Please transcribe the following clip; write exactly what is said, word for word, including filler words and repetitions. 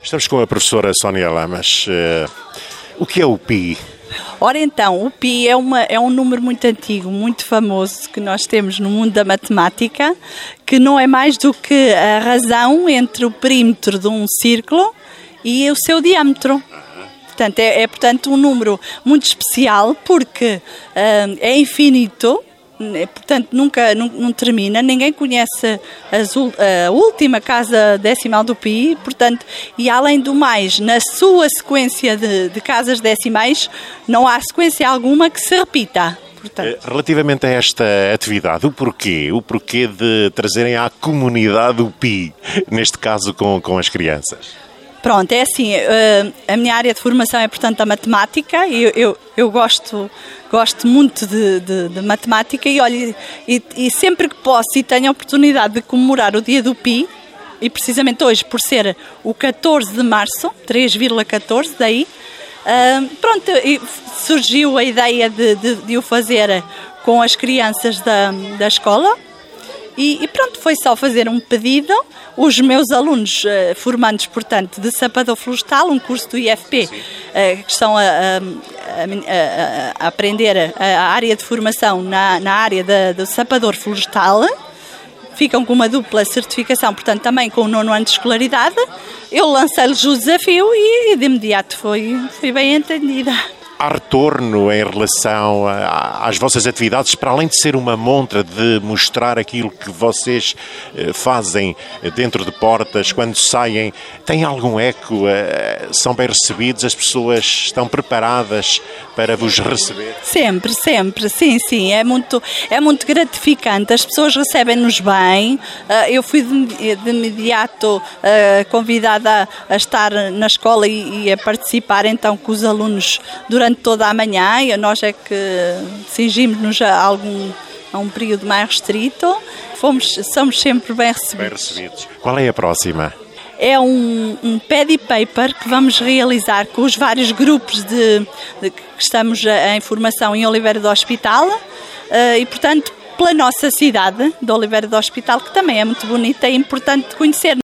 Estamos com a professora Sónia Lamas. Uh, o que é o pi? Ora então, o pi é, uma, é um número muito antigo, muito famoso, que nós temos no mundo da matemática, que não é mais do que a razão entre o perímetro de um círculo e o seu diâmetro. Portanto, é, é portanto, um número muito especial porque uh, é infinito. Portanto, nunca não, não termina, ninguém conhece as, a última casa decimal do pi, portanto, e além do mais, na sua sequência de, de casas decimais, não há sequência alguma que se repita. Portanto. Relativamente a esta atividade, o porquê? O porquê de trazerem à comunidade o pi, neste caso com, com as crianças? Pronto, é assim, a minha área de formação é, portanto, a matemática, e eu, eu, eu gosto, gosto muito de, de, de matemática e, olha, e, e sempre que posso e tenho a oportunidade de comemorar o dia do pi, e precisamente hoje, por ser o catorze de março, três vírgula catorze, daí, uh, pronto, surgiu a ideia de, de, de o fazer com as crianças da, da escola. E, e pronto, foi só fazer um pedido. Os meus alunos, uh, formandos, portanto, de sapador florestal, um curso do I F P, uh, que estão a, a, a, a aprender a, a área de formação na, na área da, do sapador florestal, ficam com uma dupla certificação, portanto, também com o nono ano de escolaridade. Eu lancei-lhes o desafio e, de imediato foi, foi bem entendida. Há retorno em relação a, às vossas atividades, para além de ser uma montra de mostrar aquilo que vocês eh, fazem dentro de portas, quando saem, tem algum eco? Eh, são bem recebidos? As pessoas estão preparadas para vos receber? Sempre, sempre, sim, sim, é muito, é muito gratificante, as pessoas recebem-nos bem. Uh, eu fui de, de imediato uh, convidada a, a estar na escola e, e a participar então com os alunos durante toda a manhã, e nós é que cingimos-nos a, algum, a um período mais restrito. Fomos, somos sempre bem recebidos. Bem recebidos. Qual é a próxima? É um, um pad paper que vamos realizar com os vários grupos de, de que estamos em formação em Oliveira do Hospital uh, e, portanto, pela nossa cidade de Oliveira do Hospital, que também é muito bonita e importante de conhecer.